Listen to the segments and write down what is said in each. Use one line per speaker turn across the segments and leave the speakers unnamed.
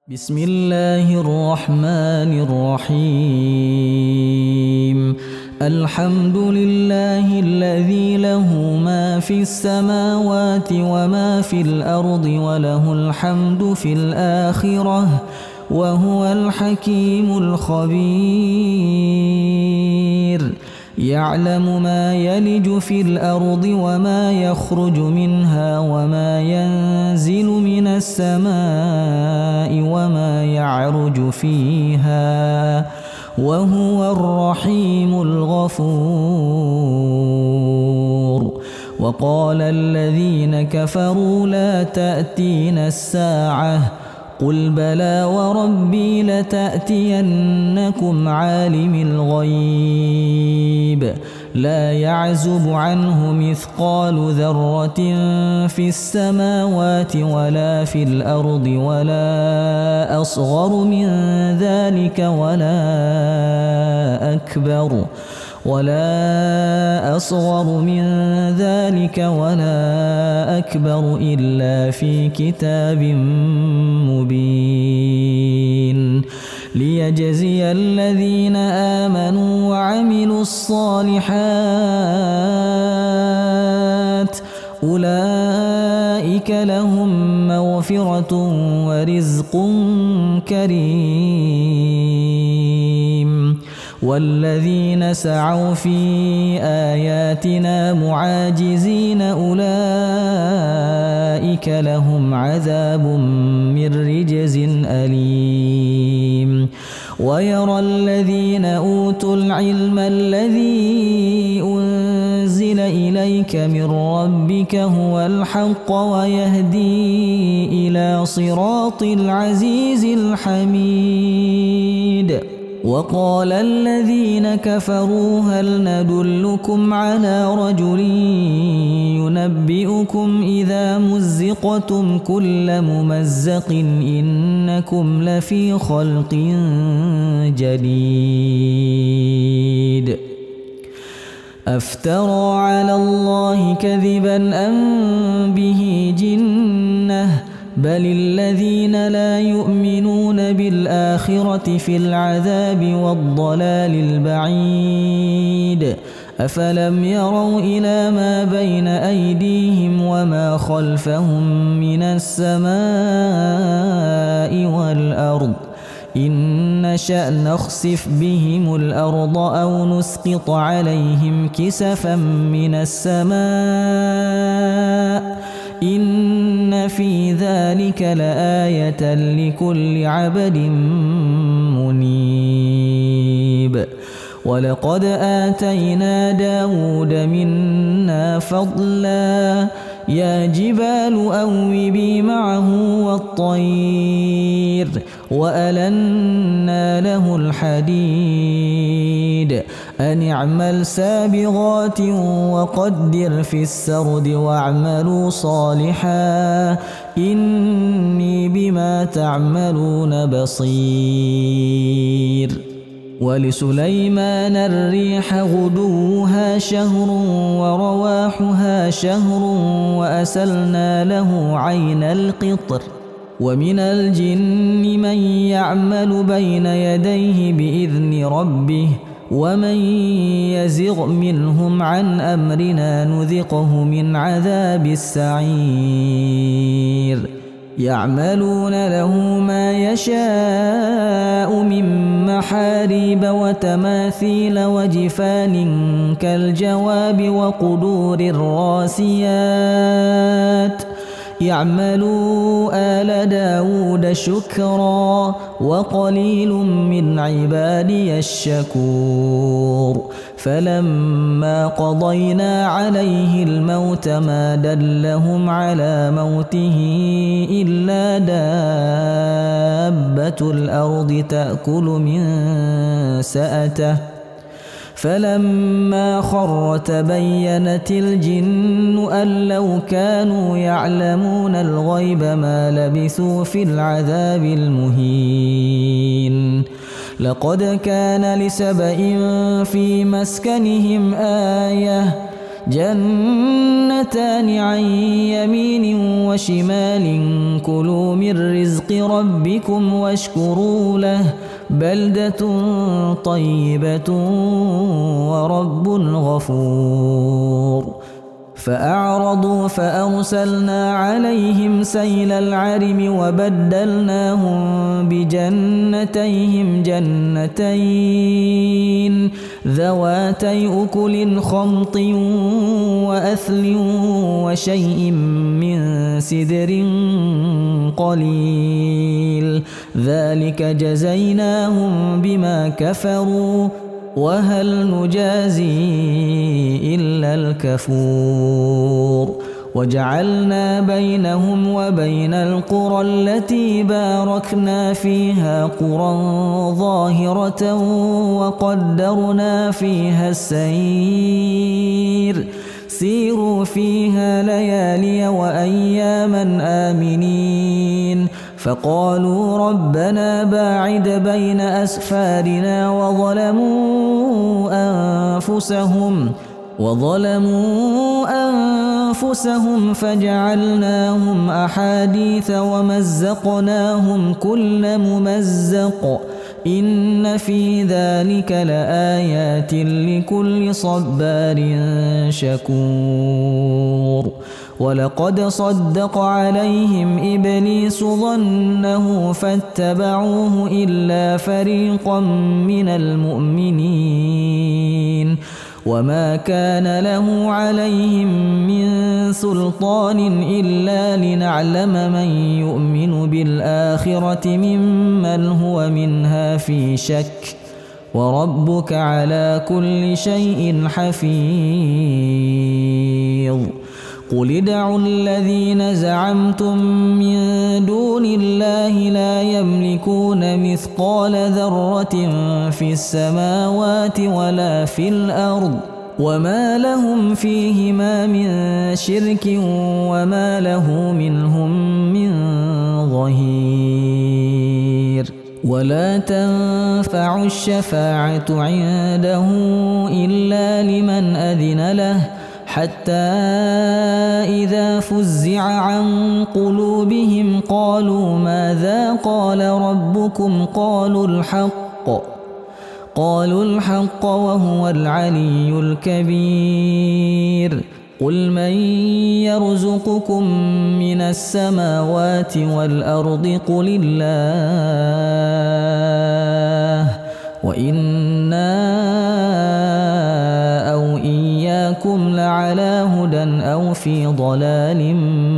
بسم الله الرحمن الرحيم. الحمد لله الذي له ما في السماوات وما في الأرض وله الحمد في الآخرة وهو الحكيم الخبير. يعلم ما يلج في الأرض وما يخرج منها وما ينزل من السماء وما يعرج فيها وهو الرحيم الغفور. وقال الذين كفروا لا تأتينا الساعة قل بلى وربي لتأتينكم عالم الغيب لا يعزب عنه مثقال ذرة في السماوات ولا في الأرض ولا أصغر من ذلك ولا أكبر إلا في كتاب مبين ليجزي الذين آمنوا وعملوا الصالحات أولئك لهم مغفرة ورزق كريم. والذين سعوا في آياتنا معاجزين أولئك لهم عذاب من رجز أليم. ويرى الذين أوتوا العلم الذي أنزل إليك من ربك هو الحق ويهدي إلى صراط العزيز الحميد. وقال الذين كفروا هل ندلكم على رجل ينبئكم إذا مزقتم كل ممزق إنكم لفي خلق جديد. أفترى على الله كذبا أم به جنة بل الذين لا يؤمنون بالآخرة في العذاب والضلال البعيد. أفلم يروا إلى ما بين أيديهم وما خلفهم من السماء والأرض إن نشأ نخسف بهم الأرض أو نسقط عليهم كسفا من السماء إن في ذلك لآية لكل عبد منيب. ولقد آتينا داود منا فضلا يا جبال أوبي معه والطير وألنا له الحديد أن اعمل سابغات وقدر في السرد واعملوا صالحا إني بما تعملون بصير. ولسليمان الريح غدوها شهر ورواحها شهر وأسلنا له عين القطر. ومن الجن من يعمل بين يديه بإذن ربه ومن يزغ منهم عن أمرنا نذقه من عذاب السعير. يعملون له ما يشاء من محاريب وتماثيل وجفان كالجواب وقدور الراسيات. يعملوا آل داود شكرا وقليل من عبادي الشكور. فلما قضينا عليه الموت ما دلهم على موته إلا دابة الأرض تأكل من سأته. فلما خر تبينت الجن أن لو كانوا يعلمون الغيب ما لبثوا في العذاب المهين. لقد كان لسبإ في مسكنهم آية جنتان عن يمين وشمال كلوا من رزق ربكم واشكروا له بلدة طيبة ورب غفور فأعرضوا فأرسلنا عليهم سيل العرم وبدلناهم بجنتيهم جنتين ذواتي أكل خمط وأثل وشيء من سدر قليل ذلك جزيناهم بما كفروا وهل نجازي إلا الكفور وجعلنا بينهم وبين القرى التي باركنا فيها قرى ظاهرة وقدرنا فيها السير سيروا فيها ليالي وأياما آمنين فقالوا ربنا باعد بين أسفارنا وظلموا أنفسهم فجعلناهم أحاديث ومزقناهم كل ممزق إن في ذلك لآيات لكل صبار شكور ولقد صدق عليهم إبليس ظنه فاتبعوه إلا فريقا من المؤمنين وما كان له عليهم من سلطان إلا لنعلم من يؤمن بالآخرة ممن هو منها في شك وربك على كل شيء حفيظ قل ادعوا الذين زعمتم من دون الله لا يملكون مثقال ذرة في السماوات ولا في الأرض وما لهم فيهما من شرك وما له منهم من ظهير ولا تنفع الشفاعة عنده إلا لمن أذن له حتى إذا فزع عن قلوبهم قالوا ماذا قال ربكم قالوا الحق وهو العلي الكبير قل من يرزقكم من السماوات والأرض قل الله وإنا أو إياكم لعلى هدى أو في ضلال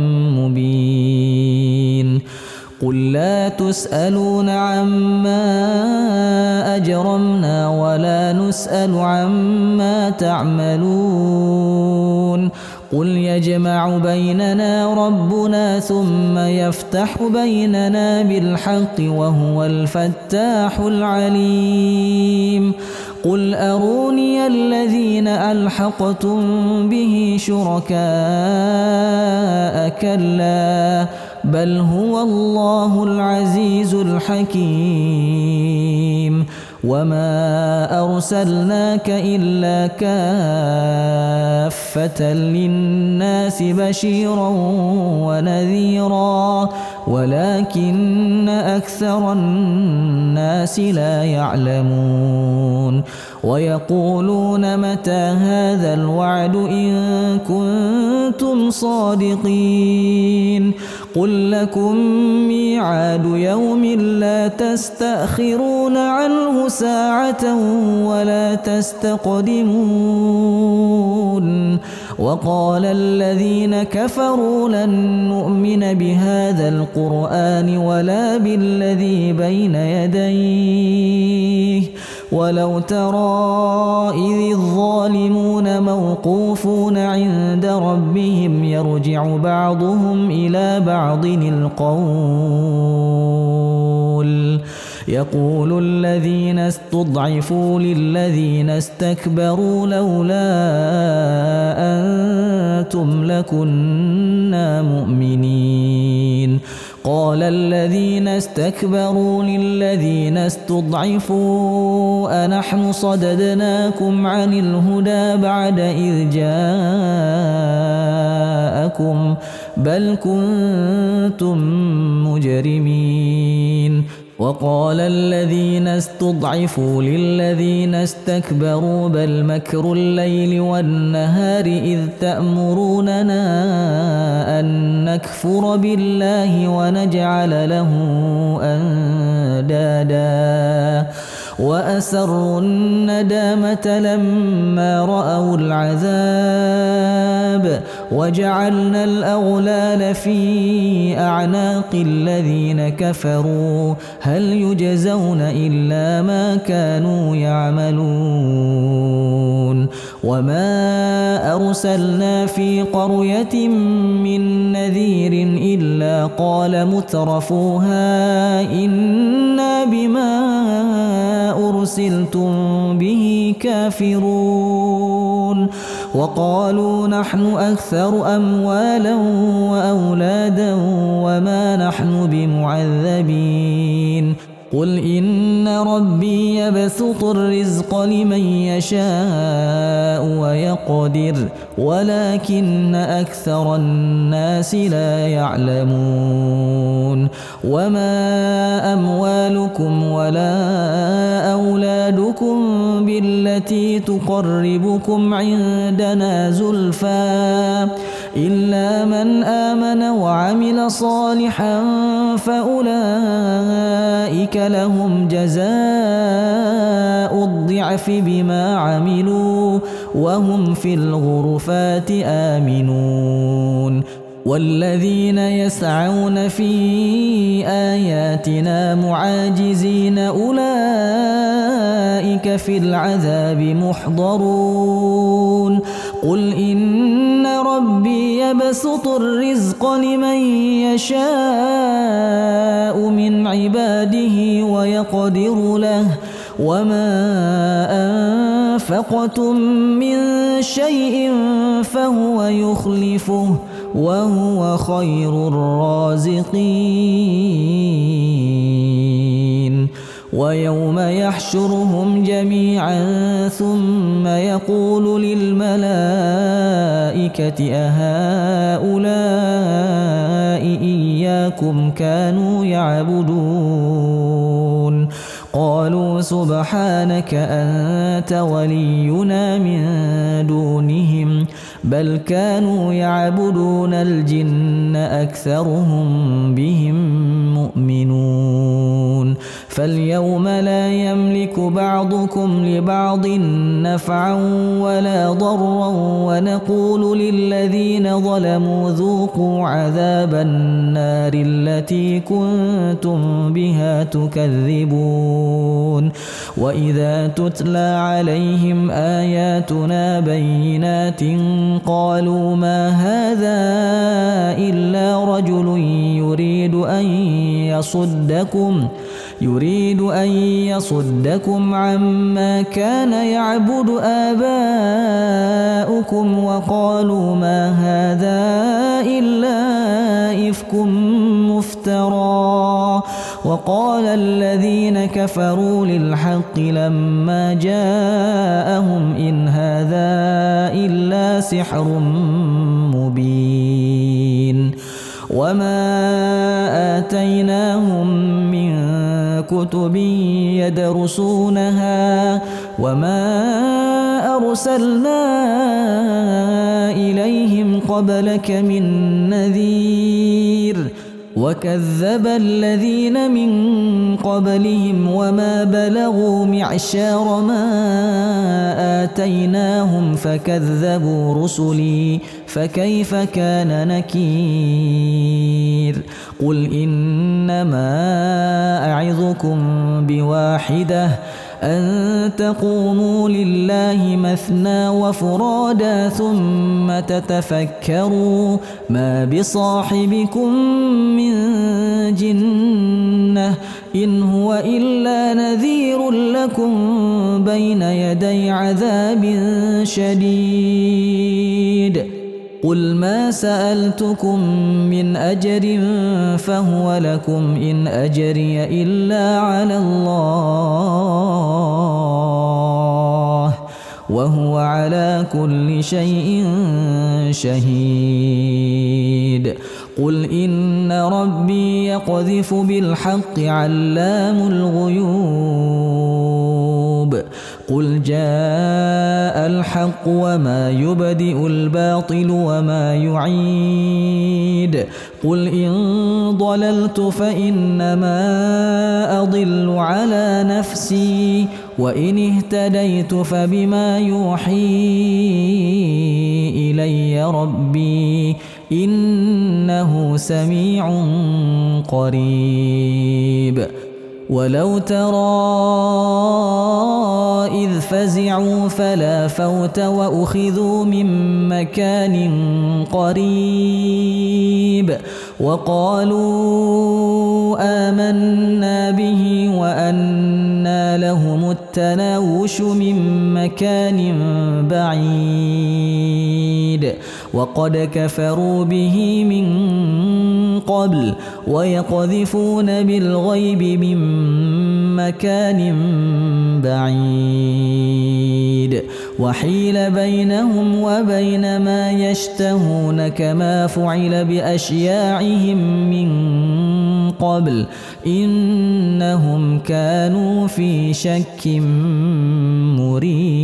مبين قل لا تسألون عما أجرمنا ولا نسأل عما تعملون قل يجمع بيننا ربنا ثم يفتح بيننا بالحق وهو الفتاح العليم قل أروني الذين ألحقتم به شركاء كلا بل هو الله العزيز الحكيم وما أرسلناك إلا كافة للناس بشيرا ونذيرا ولكن أكثر الناس لا يعلمون ويقولون متى هذا الوعد إن كنتم صادقين قل لكم ميعاد يوم لا تستأخرون عنه ساعة ولا تستقدمون وقال الذين كفروا لن نؤمن بهذا القرآن ولا بالذي بين يديه ولو ترى إذ الظالمون موقوفون عند ربهم يرجع بعضهم إلى بعض القول يقول الذين استضعفوا للذين استكبروا لولا أنتم لكنا مؤمنين قال الذين استكبروا للذين استضعفوا أنحن صددناكم عن الهدى بعد إذ جاءكم بل كنتم مجرمين وقال الذين استضعفوا للذين استكبروا بل مكر الليل والنهار إذ تأمروننا أن نكفر بالله ونجعل له أندادا وأسروا الندامة لما رأوا العذاب وجعلنا الأغلال في أعناق الذين كفروا هل يجزون إلا ما كانوا يعملون وما أرسلنا في قرية من نذير إلا قال مترفوها إنا بما أرسلتم به كافرون وقالوا نحن أكثر أموالا وأولادا وما نحن بمعذبين قل إن ربي يبسط الرزق لمن يشاء ويقدر ولكن أكثر الناس لا يعلمون وما أموالكم ولا أولادكم بالتي تقربكم عندنا زلفى إلا من آمن وعمل صالحا فأولئك لهم جزاء الضعف بما عملوا وهم في الغرفات آمنون والذين يسعون في آياتنا معاجزين أولئك في العذاب محضرون قل إن ربي يبسط الرزق لمن يشاء من عباده ويقدر له وما أنفقتم من شيء فهو يخلفه وهو خير الرازقين ويوم يحشرهم جميعا ثم يقول للملائكة أهؤلاء إياكم كانوا يعبدون قالوا سبحانك أنت ولينا من دونهم بل كانوا يعبدون الجن أكثرهم بهم مؤمنون فاليوم لا يملك بعضكم لبعض نفعا ولا ضرا ونقول للذين ظلموا ذوقوا عذاب النار التي كنتم بها تكذبون وإذا تتلى عليهم آياتنا بينات قالوا ما هذا إلا رجل يريد أن يصدكم عما كان يعبد آباؤكم وقالوا ما هذا إلا إفك مفترى وقال الذين كفروا للحق لما جاءهم إن هذا إلا سحر مبين وما آتيناهم من كتب يدرسونها وما أرسلنا إليهم قبلك من نذير وكذب الذين من قبلهم وما بلغوا معشار ما آتيناهم فكذبوا رسلي فكيف كان نكير قل إنما أعظكم بواحدة أن تقوموا لله مثنى وفرادا ثم تتفكروا ما بصاحبكم من جنة إن هو إلا نذير لكم بين يدي عذاب شديد قل ما سألتكم من أجر فهو لكم إن أجري إلا على الله وهو على كل شيء شهيد قل إن ربي يقذف بالحق علام الغيوب قل جاء الحق وما يبدئ الباطل وما يعيد قل إن ضللت فإنما أضل على نفسي وإن اهتديت فبما يوحي إلي ربي إنه سميع قريب ولو ترى إذ فزعوا فلا فوت وأخذوا من مكان قريب وقالوا آمنا به وأنى لهم التناوش من مكان بعيد وقد كفروا به من قبل ويقذفون بالغيب من مكان بعيد وحيل بينهم وبين ما يشتهون كما فعل بأشياعهم من قبل إنهم كانوا في شك مريب